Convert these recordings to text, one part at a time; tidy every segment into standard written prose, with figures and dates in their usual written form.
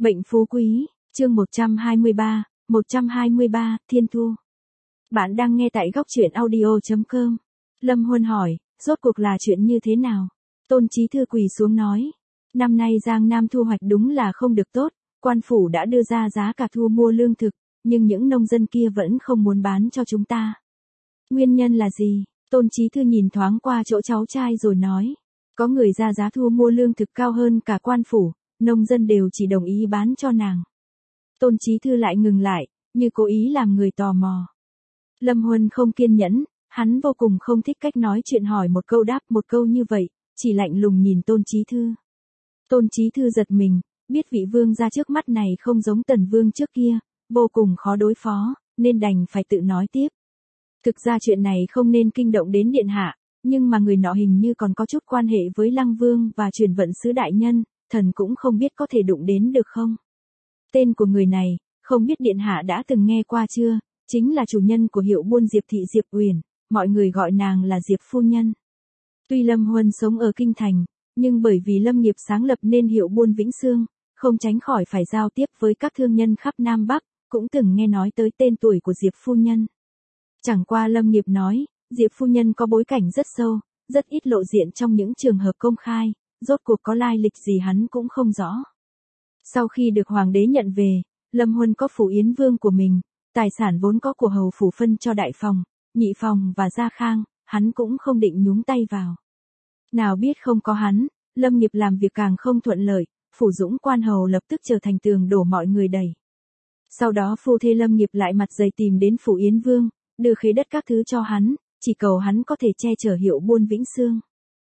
Bệnh phú quý, chương 123, Thiên Thu. Bạn đang nghe tại góc truyện audio.com. Lâm Huân hỏi, rốt cuộc là chuyện như thế nào? Tôn Chí Thư quỳ xuống nói, năm nay Giang Nam thu hoạch đúng là không được tốt, quan phủ đã đưa ra giá cả thu mua lương thực, nhưng những nông dân kia vẫn không muốn bán cho chúng ta. Nguyên nhân là gì? Tôn Chí Thư nhìn thoáng qua chỗ cháu trai rồi nói, có người ra giá thu mua lương thực cao hơn cả quan phủ, nông dân đều chỉ đồng ý bán cho nàng. Tôn Chí Thư lại ngừng lại, như cố ý làm người tò mò. Lâm Huân không kiên nhẫn, hắn vô cùng không thích cách nói chuyện hỏi một câu đáp một câu như vậy, chỉ lạnh lùng nhìn Tôn Chí Thư. Tôn Chí Thư giật mình, biết vị vương gia trước mắt này không giống Tần Vương trước kia, vô cùng khó đối phó, nên đành phải tự nói tiếp. Thực ra chuyện này không nên kinh động đến điện hạ, nhưng mà người nọ hình như còn có chút quan hệ với Lăng Vương và Truyền Vận Sứ đại nhân, thần cũng không biết có thể đụng đến được không. Tên của người này, không biết điện hạ đã từng nghe qua chưa, chính là chủ nhân của hiệu buôn Diệp thị Diệp Uyển, mọi người gọi nàng là Diệp phu nhân. Tuy Lâm Huân sống ở kinh thành, nhưng bởi vì Lâm nghiệp sáng lập nên hiệu buôn Vĩnh Sương, không tránh khỏi phải giao tiếp với các thương nhân khắp Nam Bắc, cũng từng nghe nói tới tên tuổi của Diệp phu nhân. Chẳng qua Lâm nghiệp nói, Diệp phu nhân có bối cảnh rất sâu, rất ít lộ diện trong những trường hợp công khai, rốt cuộc có lai lịch gì hắn cũng không rõ. Sau khi được hoàng đế nhận về, Lâm Huân có phủ Yến Vương của mình, tài sản vốn có của hầu phủ phân cho đại phòng, nhị phòng và gia khang, hắn cũng không định nhúng tay vào. Nào biết không có hắn, Lâm nghiệp làm việc càng không thuận lợi, phủ Dũng quan hầu lập tức trở thành tường đổ mọi người đẩy. Sau đó phu thê Lâm nghiệp lại mặt dày tìm đến phủ Yến Vương, đưa khế đất các thứ cho hắn, chỉ cầu hắn có thể che chở hiệu buôn Vĩnh Sương.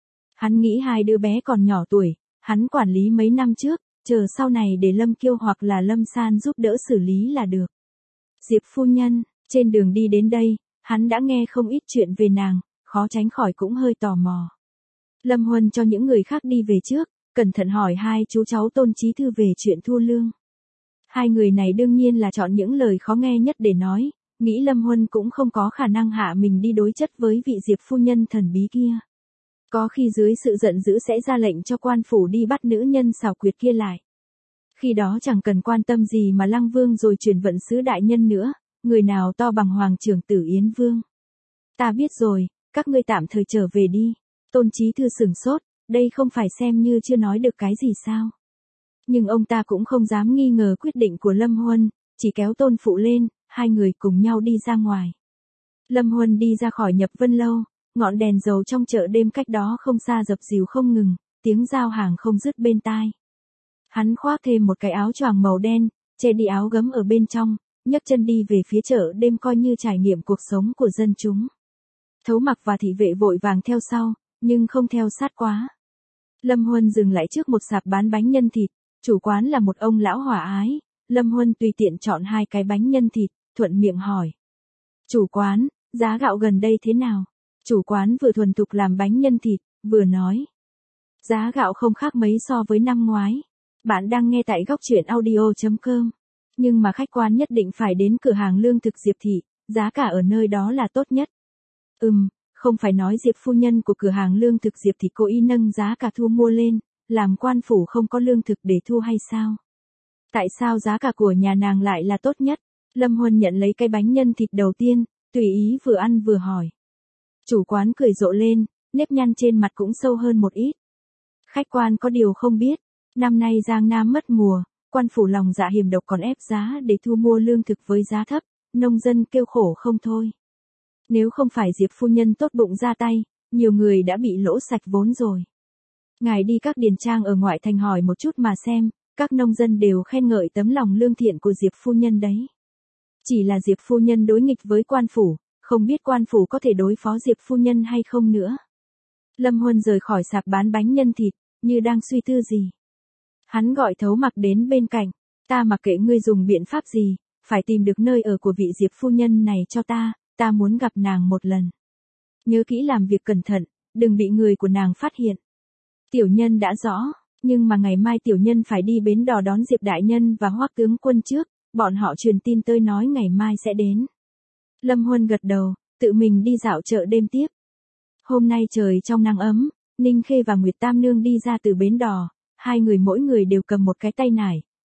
Hắn nghĩ hai đứa bé còn nhỏ tuổi, hắn quản lý mấy năm trước, chờ sau này để Lâm Kiêu hoặc là Lâm San giúp đỡ xử lý là được. Diệp phu nhân, trên đường đi đến đây, hắn đã nghe không ít chuyện về nàng, khó tránh khỏi cũng hơi tò mò. Lâm Huân cho những người khác đi về trước, cẩn thận hỏi hai chú cháu Tôn Chí Thư về chuyện thu lương. Hai người này đương nhiên là chọn những lời khó nghe nhất để nói, nghĩ Lâm Huân cũng không có khả năng hạ mình đi đối chất với vị Diệp phu nhân thần bí kia. Có khi dưới sự giận dữ sẽ ra lệnh cho quan phủ đi bắt nữ nhân xảo quyệt kia lại. Khi đó chẳng cần quan tâm gì mà Lăng Vương rồi Truyền Vận Sứ đại nhân nữa, người nào to bằng hoàng trưởng tử Yến Vương. Ta biết rồi, các ngươi tạm thời trở về đi. Tôn Chí Thư sửng sốt, đây không phải xem như chưa nói được cái gì sao. Nhưng ông ta cũng không dám nghi ngờ quyết định của Lâm Huân, chỉ kéo Tôn Phụ lên, hai người cùng nhau đi ra ngoài. Lâm Huân đi ra khỏi Nhập Vân Lâu, ngọn đèn dầu trong chợ đêm cách đó không xa dập dìu không ngừng, tiếng giao hàng không dứt bên tai. Hắn khoác thêm một cái áo choàng màu đen, che đi áo gấm ở bên trong, nhấc chân đi về phía chợ đêm coi như trải nghiệm cuộc sống của dân chúng. Thấu Mặc và thị vệ vội vàng theo sau, nhưng không theo sát quá. Lâm Huân dừng lại trước một sạp bán bánh nhân thịt, chủ quán là một ông lão hòa ái. Lâm Huân tùy tiện chọn hai cái bánh nhân thịt, thuận miệng hỏi. Chủ quán, giá gạo gần đây thế nào? Chủ quán vừa thuần thục làm bánh nhân thịt, vừa nói. Giá gạo không khác mấy so với năm ngoái. Bạn đang nghe tại góc truyện audio.com. Nhưng mà khách quan nhất định phải đến cửa hàng lương thực Diệp thị, giá cả ở nơi đó là tốt nhất. Không phải nói Diệp phu nhân của cửa hàng lương thực Diệp thị cố ý nâng giá cả thu mua lên, làm quan phủ không có lương thực để thu hay sao? Tại sao giá cả của nhà nàng lại là tốt nhất? Lâm Huân nhận lấy cái bánh nhân thịt đầu tiên, tùy ý vừa ăn vừa hỏi. Chủ quán cười rộ lên, nếp nhăn trên mặt cũng sâu hơn một ít. Khách quan có điều không biết, năm nay Giang Nam mất mùa, quan phủ lòng dạ hiểm độc còn ép giá để thu mua lương thực với giá thấp, nông dân kêu khổ không thôi. Nếu không phải Diệp phu nhân tốt bụng ra tay, nhiều người đã bị lỗ sạch vốn rồi. Ngài đi các điền trang ở ngoại thành hỏi một chút mà xem, các nông dân đều khen ngợi tấm lòng lương thiện của Diệp phu nhân đấy. Chỉ là Diệp phu nhân đối nghịch với quan phủ, không biết quan phủ có thể đối phó Diệp phu nhân hay không nữa. Lâm Huân rời khỏi sạp bán bánh nhân thịt, như đang suy tư gì. Hắn gọi Thấu Mặc đến bên cạnh, ta mặc kệ ngươi dùng biện pháp gì, phải tìm được nơi ở của vị Diệp phu nhân này cho ta muốn gặp nàng một lần. Nhớ kỹ làm việc cẩn thận, đừng bị người của nàng phát hiện. Tiểu nhân đã rõ, nhưng mà ngày mai tiểu nhân phải đi bến đò đón Diệp đại nhân và Hoắc tướng quân trước, bọn họ truyền tin tới nói ngày mai sẽ đến. Lâm Huân gật đầu, tự mình đi dạo chợ đêm tiếp. Hôm nay trời trong nắng ấm, Ninh Khê và Nguyệt Tam Nương đi ra từ bến đò, hai người mỗi người đều cầm một cái tay nải,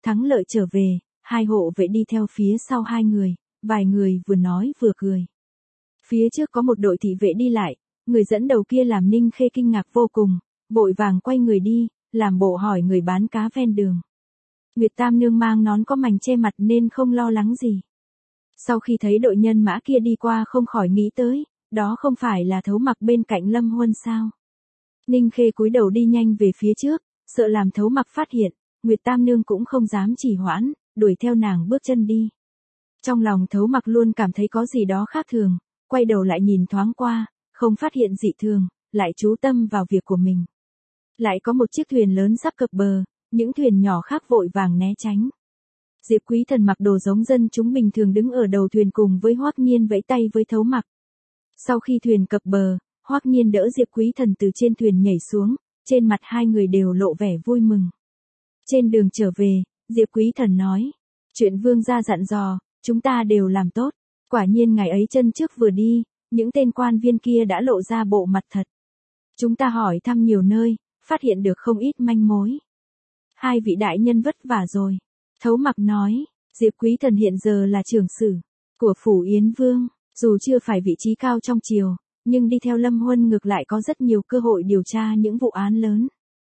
thắng lợi trở về, hai hộ vệ đi theo phía sau hai người, vài người vừa nói vừa cười. Phía trước có một đội thị vệ đi lại, người dẫn đầu kia làm Ninh Khê kinh ngạc vô cùng, vội vàng quay người đi, làm bộ hỏi người bán cá ven đường. Nguyệt Tam Nương mang nón có mảnh che mặt nên không lo lắng gì. Sau khi thấy đội nhân mã kia đi qua không khỏi nghĩ tới, đó không phải là Thấu Mặc bên cạnh Lâm Huân sao? Ninh Khê cúi đầu đi nhanh về phía trước, sợ làm Thấu Mặc phát hiện, Nguyệt Tam Nương cũng không dám trì hoãn, đuổi theo nàng bước chân đi. Trong lòng Thấu Mặc luôn cảm thấy có gì đó khác thường, quay đầu lại nhìn thoáng qua, không phát hiện dị thường, lại chú tâm vào việc của mình. Lại có một chiếc thuyền lớn sắp cập bờ, những thuyền nhỏ khác vội vàng né tránh. Diệp Quý Thần mặc đồ giống dân chúng bình thường đứng ở đầu thuyền cùng với Hoắc Nhiên vẫy tay với Thấu Mặc. Sau khi thuyền cập bờ, Hoắc Nhiên đỡ Diệp Quý Thần từ trên thuyền nhảy xuống, trên mặt hai người đều lộ vẻ vui mừng. Trên đường trở về, Diệp Quý Thần nói, chuyện vương gia dặn dò, chúng ta đều làm tốt. Quả nhiên ngày ấy chân trước vừa đi, những tên quan viên kia đã lộ ra bộ mặt thật. Chúng ta hỏi thăm nhiều nơi, phát hiện được không ít manh mối. Hai vị đại nhân vất vả rồi. Thấu Mặc nói, Diệp Quý Thần hiện giờ là trưởng sử của phủ Yến Vương, dù chưa phải vị trí cao trong triều, nhưng đi theo Lâm Huân ngược lại có rất nhiều cơ hội điều tra những vụ án lớn.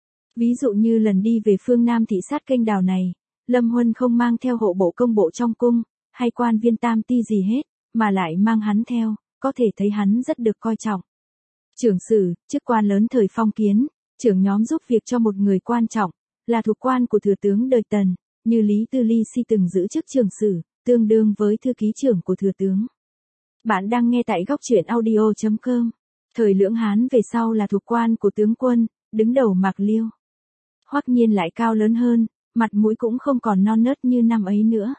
Ví dụ như lần đi về phương Nam thị sát kênh đào này, Lâm Huân không mang theo hộ bộ công bộ trong cung, hay quan viên tam ti gì hết, mà lại mang hắn theo, có thể thấy hắn rất được coi trọng. Trưởng sử, chức quan lớn thời phong kiến, trưởng nhóm giúp việc cho một người quan trọng, là thuộc quan của thừa tướng đời Tần, như Lý Tư Ly Si từng giữ chức trưởng sử, tương đương với thư ký trưởng của thừa tướng. Bạn đang nghe tại góc truyện audio.com. Thời Lưỡng Hán về sau là thuộc quan của tướng quân, đứng đầu Mạc Liêu. Hoắc Nhiên lại cao lớn hơn, mặt mũi cũng không còn non nớt như năm ấy nữa.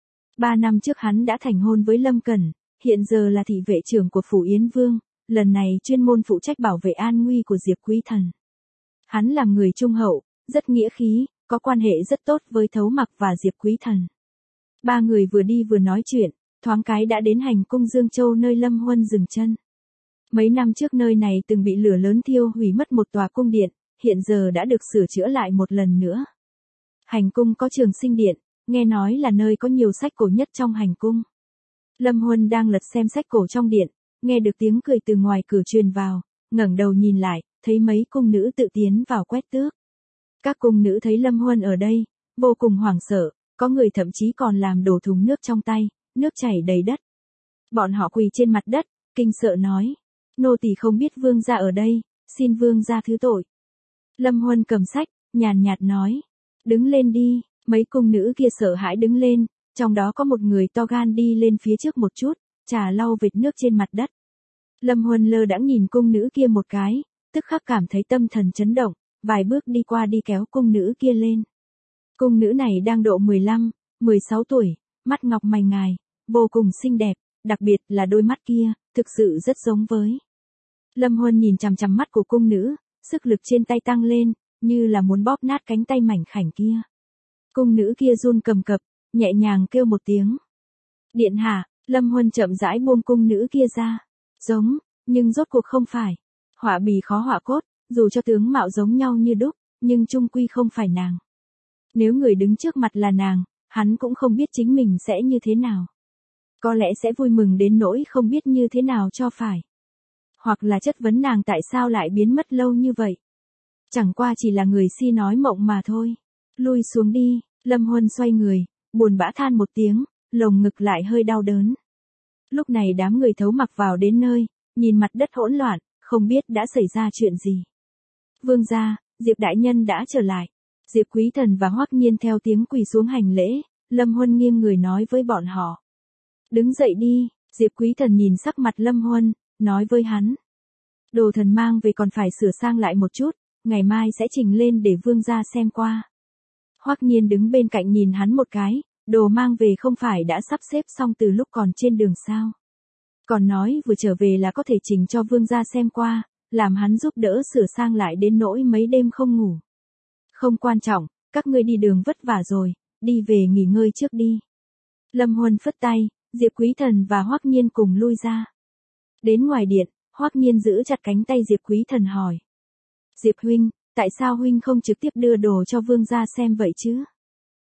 3 năm trước hắn đã thành hôn với Lâm Cẩn, hiện giờ là thị vệ trưởng của phủ Yến Vương, lần này chuyên môn phụ trách bảo vệ an nguy của Diệp Quý Thần. Hắn là người trung hậu, rất nghĩa khí, có quan hệ rất tốt với Thấu Mặc và Diệp Quý Thần. Ba người vừa đi vừa nói chuyện, thoáng cái đã đến hành cung Dương Châu nơi Lâm Huân dừng chân. Mấy năm trước nơi này từng bị lửa lớn thiêu hủy mất một tòa cung điện, hiện giờ đã được sửa chữa lại một lần nữa. Hành cung có Trường Sinh Điện, nghe nói là nơi có nhiều sách cổ nhất trong hành cung. Lâm Huân đang lật xem sách cổ trong điện, nghe được tiếng cười từ ngoài cửa truyền vào, ngẩng đầu nhìn lại, thấy mấy cung nữ tự tiến vào quét tước. Các cung nữ thấy Lâm Huân ở đây, vô cùng hoảng sợ, có người thậm chí còn làm đổ thùng nước trong tay, nước chảy đầy đất. Bọn họ quỳ trên mặt đất, kinh sợ nói, nô tỳ không biết vương gia ở đây, xin vương gia thứ tội. Lâm Huân cầm sách, nhàn nhạt nói, đứng lên đi. Mấy cung nữ kia sợ hãi đứng lên, trong đó có một người to gan đi lên phía trước một chút, trà lau vệt nước trên mặt đất. Lâm Huân lơ đãng nhìn cung nữ kia một cái, tức khắc cảm thấy tâm thần chấn động, vài bước đi qua đi kéo cung nữ kia lên. Cung nữ này đang độ 15, 16 tuổi, mắt ngọc mày ngài, vô cùng xinh đẹp, đặc biệt là đôi mắt kia, thực sự rất giống với. Lâm Huân nhìn chằm chằm mắt của cung nữ, sức lực trên tay tăng lên, như là muốn bóp nát cánh tay mảnh khảnh kia. Cung nữ kia run cầm cập, nhẹ nhàng kêu một tiếng. Điện hạ, Lâm Huân chậm rãi buông cung nữ kia ra. Giống, nhưng rốt cuộc không phải. Họa bì khó họa cốt, dù cho tướng mạo giống nhau như đúc, nhưng chung quy không phải nàng. Nếu người đứng trước mặt là nàng, hắn cũng không biết chính mình sẽ như thế nào. Có lẽ sẽ vui mừng đến nỗi không biết như thế nào cho phải. Hoặc là chất vấn nàng tại sao lại biến mất lâu như vậy. Chẳng qua chỉ là người si nói mộng mà thôi. Lui xuống đi, Lâm Huân xoay người, buồn bã than một tiếng, lồng ngực lại hơi đau đớn. Lúc này đám người Thấu Mặc vào đến nơi, nhìn mặt đất hỗn loạn, không biết đã xảy ra chuyện gì. Vương gia, Diệp đại nhân đã trở lại. Diệp Quý Thần và Hoắc Nhiên theo tiếng quỳ xuống hành lễ, Lâm Huân nghiêng người nói với bọn họ. Đứng dậy đi, Diệp Quý Thần nhìn sắc mặt Lâm Huân, nói với hắn. Đồ thần mang về còn phải sửa sang lại một chút, ngày mai sẽ trình lên để vương gia xem qua. Hoắc Nhiên đứng bên cạnh nhìn hắn một cái, đồ mang về không phải đã sắp xếp xong từ lúc còn trên đường sao. Còn nói vừa trở về là có thể trình cho vương gia xem qua, làm hắn giúp đỡ sửa sang lại đến nỗi mấy đêm không ngủ. Không quan trọng, các ngươi đi đường vất vả rồi, đi về nghỉ ngơi trước đi. Lâm Huân phất tay, Diệp Quý Thần và Hoắc Nhiên cùng lui ra. Đến ngoài điện, Hoắc Nhiên giữ chặt cánh tay Diệp Quý Thần hỏi. Diệp huynh, tại sao huynh không trực tiếp đưa đồ cho vương gia xem vậy chứ?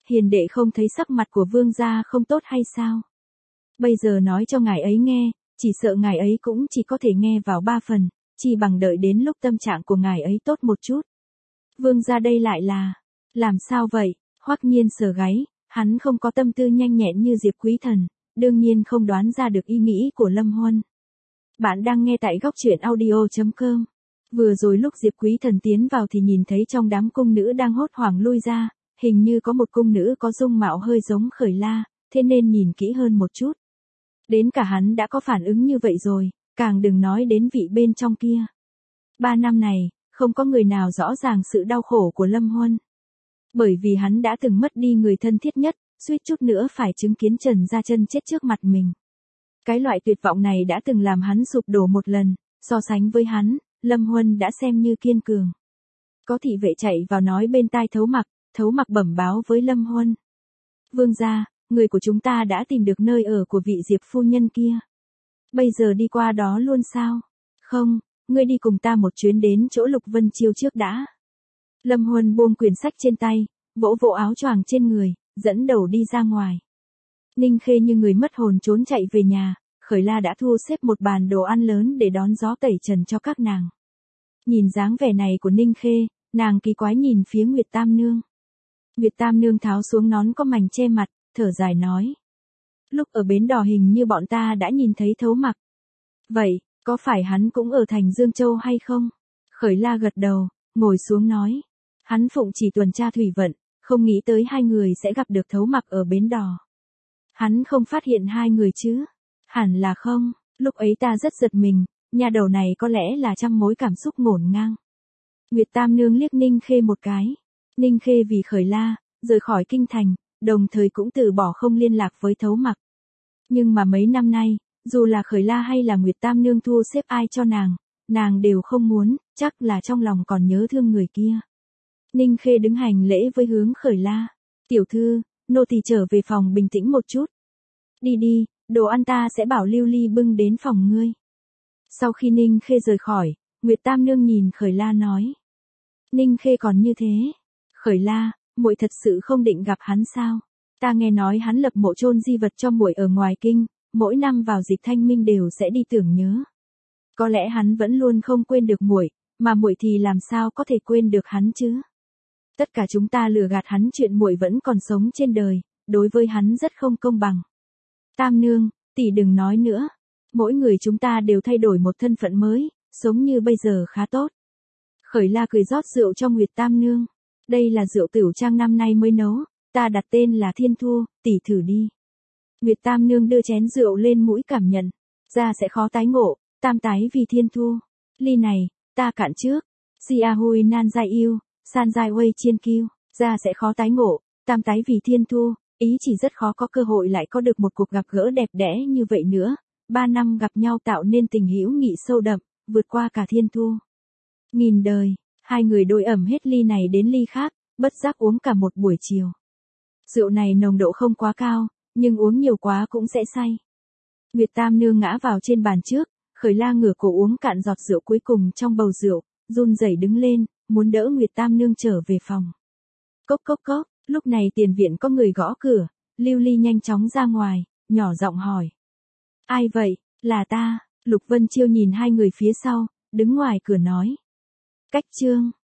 hiền đệ không thấy sắc mặt của vương gia không tốt hay sao? Bây giờ nói cho ngài ấy nghe, chỉ sợ ngài ấy cũng chỉ có thể nghe vào 3 phần, chỉ bằng đợi đến lúc tâm trạng của ngài ấy tốt một chút. Vương gia đây lại là, làm sao vậy? Hoắc Nhiên sờ gáy, hắn không có tâm tư nhanh nhẹn như Diệp Quý Thần, đương nhiên không đoán ra được ý nghĩ của Lâm Huân. Bạn đang nghe tại góc truyện audio.com. Vừa rồi lúc Diệp Quý Thần tiến vào thì nhìn thấy trong đám cung nữ đang hốt hoảng lui ra, hình như có một cung nữ có dung mạo hơi giống Khởi La, thế nên nhìn kỹ hơn một chút. Đến cả hắn đã có phản ứng như vậy rồi, càng đừng nói đến vị bên trong kia. 3 năm này, không có người nào rõ ràng sự đau khổ của Lâm Huân. Bởi vì hắn đã từng mất đi người thân thiết nhất, suýt chút nữa phải chứng kiến Trần Gia Chân chết trước mặt mình. Cái loại tuyệt vọng này đã từng làm hắn sụp đổ một lần, so sánh với hắn, Lâm Huân đã xem như kiên cường. Có thị vệ chạy vào nói bên tai Thấu Mặc bẩm báo với Lâm Huân. Vương gia, người của chúng ta đã tìm được nơi ở của vị Diệp phu nhân kia. Bây giờ đi qua đó luôn sao? Không, ngươi đi cùng ta một chuyến đến chỗ Lục Vân Chiêu trước đã. Lâm Huân buông quyển sách trên tay, vỗ vỗ áo choàng trên người, dẫn đầu đi ra ngoài. Ninh Khê như người mất hồn trốn chạy về nhà, Khởi La đã thu xếp một bàn đồ ăn lớn để đón gió tẩy trần cho các nàng. Nhìn dáng vẻ này của Ninh Khê, nàng kỳ quái nhìn phía Nguyệt Tam Nương. Nguyệt Tam Nương tháo xuống nón có mảnh che mặt, thở dài nói. Lúc ở bến đò hình như bọn ta đã nhìn thấy Thấu Mặc. Vậy, có phải hắn cũng ở thành Dương Châu hay không? Khởi La gật đầu, ngồi xuống nói. Hắn phụng chỉ tuần tra thủy vận, không nghĩ tới hai người sẽ gặp được Thấu Mặc ở bến đò. Hắn không phát hiện hai người chứ? Hẳn là không, lúc ấy ta rất giật mình, nhà đầu này có lẽ là trăm mối cảm xúc ngổn ngang. Nguyệt Tam Nương liếc Ninh Khê một cái. Ninh Khê vì Khởi La, rời khỏi kinh thành, đồng thời cũng từ bỏ không liên lạc với Thấu Mặc. Nhưng mà mấy năm nay, dù là Khởi La hay là Nguyệt Tam Nương thu xếp ai cho nàng đều không muốn, chắc là trong lòng còn nhớ thương người kia. Ninh Khê đứng hành lễ với hướng Khởi La. Tiểu thư, nô tỳ trở về phòng bình tĩnh một chút. Đi đi, đồ ăn ta sẽ bảo Lưu Ly bưng đến phòng ngươi. Sau khi Ninh Khê rời khỏi, Nguyệt Tam Nương nhìn Khởi La nói. Ninh Khê còn như thế. Khởi La, muội thật sự không định gặp hắn sao? Ta nghe nói hắn lập mộ chôn di vật cho muội ở ngoài kinh, mỗi năm vào dịp thanh minh đều sẽ đi tưởng nhớ. Có lẽ hắn vẫn luôn không quên được muội, mà muội thì làm sao có thể quên được hắn chứ? Tất cả chúng ta lừa gạt hắn chuyện muội vẫn còn sống trên đời, đối với hắn rất không công bằng. Tam Nương, tỷ đừng nói nữa. Mỗi người chúng ta đều thay đổi một thân phận mới, sống như bây giờ khá tốt. Khởi La cười rót rượu cho Nguyệt Tam Nương. Đây là rượu tửu trang năm nay mới nấu, ta đặt tên là Thiên Thu, tỷ thử đi. Nguyệt Tam Nương đưa chén rượu lên mũi cảm nhận. Ra sẽ khó tái ngộ, tam tái vì Thiên Thu. Ly này, ta cạn trước. Si a hui nan giai yêu, san giai wei chiên kiêu. Ra sẽ khó tái ngộ, tam tái vì Thiên Thu. Ý chỉ rất khó có cơ hội lại có được một cuộc gặp gỡ đẹp đẽ như vậy nữa. 3 năm gặp nhau tạo nên tình hữu nghị sâu đậm, vượt qua cả Thiên Thu. Nghìn đời, hai người đôi ẩm hết ly này đến ly khác, bất giác uống cả một buổi chiều. Rượu này nồng độ không quá cao, nhưng uống nhiều quá cũng sẽ say. Nguyệt Tam Nương ngã vào trên bàn trước, Khởi La ngửa cổ uống cạn giọt rượu cuối cùng trong bầu rượu, run rẩy đứng lên, muốn đỡ Nguyệt Tam Nương trở về phòng. Cốc cốc cốc, lúc này tiền viện có người gõ cửa, Lưu Ly nhanh chóng ra ngoài, nhỏ giọng hỏi. Ai vậy? Là ta. Lục Vân Chiêu nhìn hai người phía sau, đứng ngoài cửa nói. Cách chương.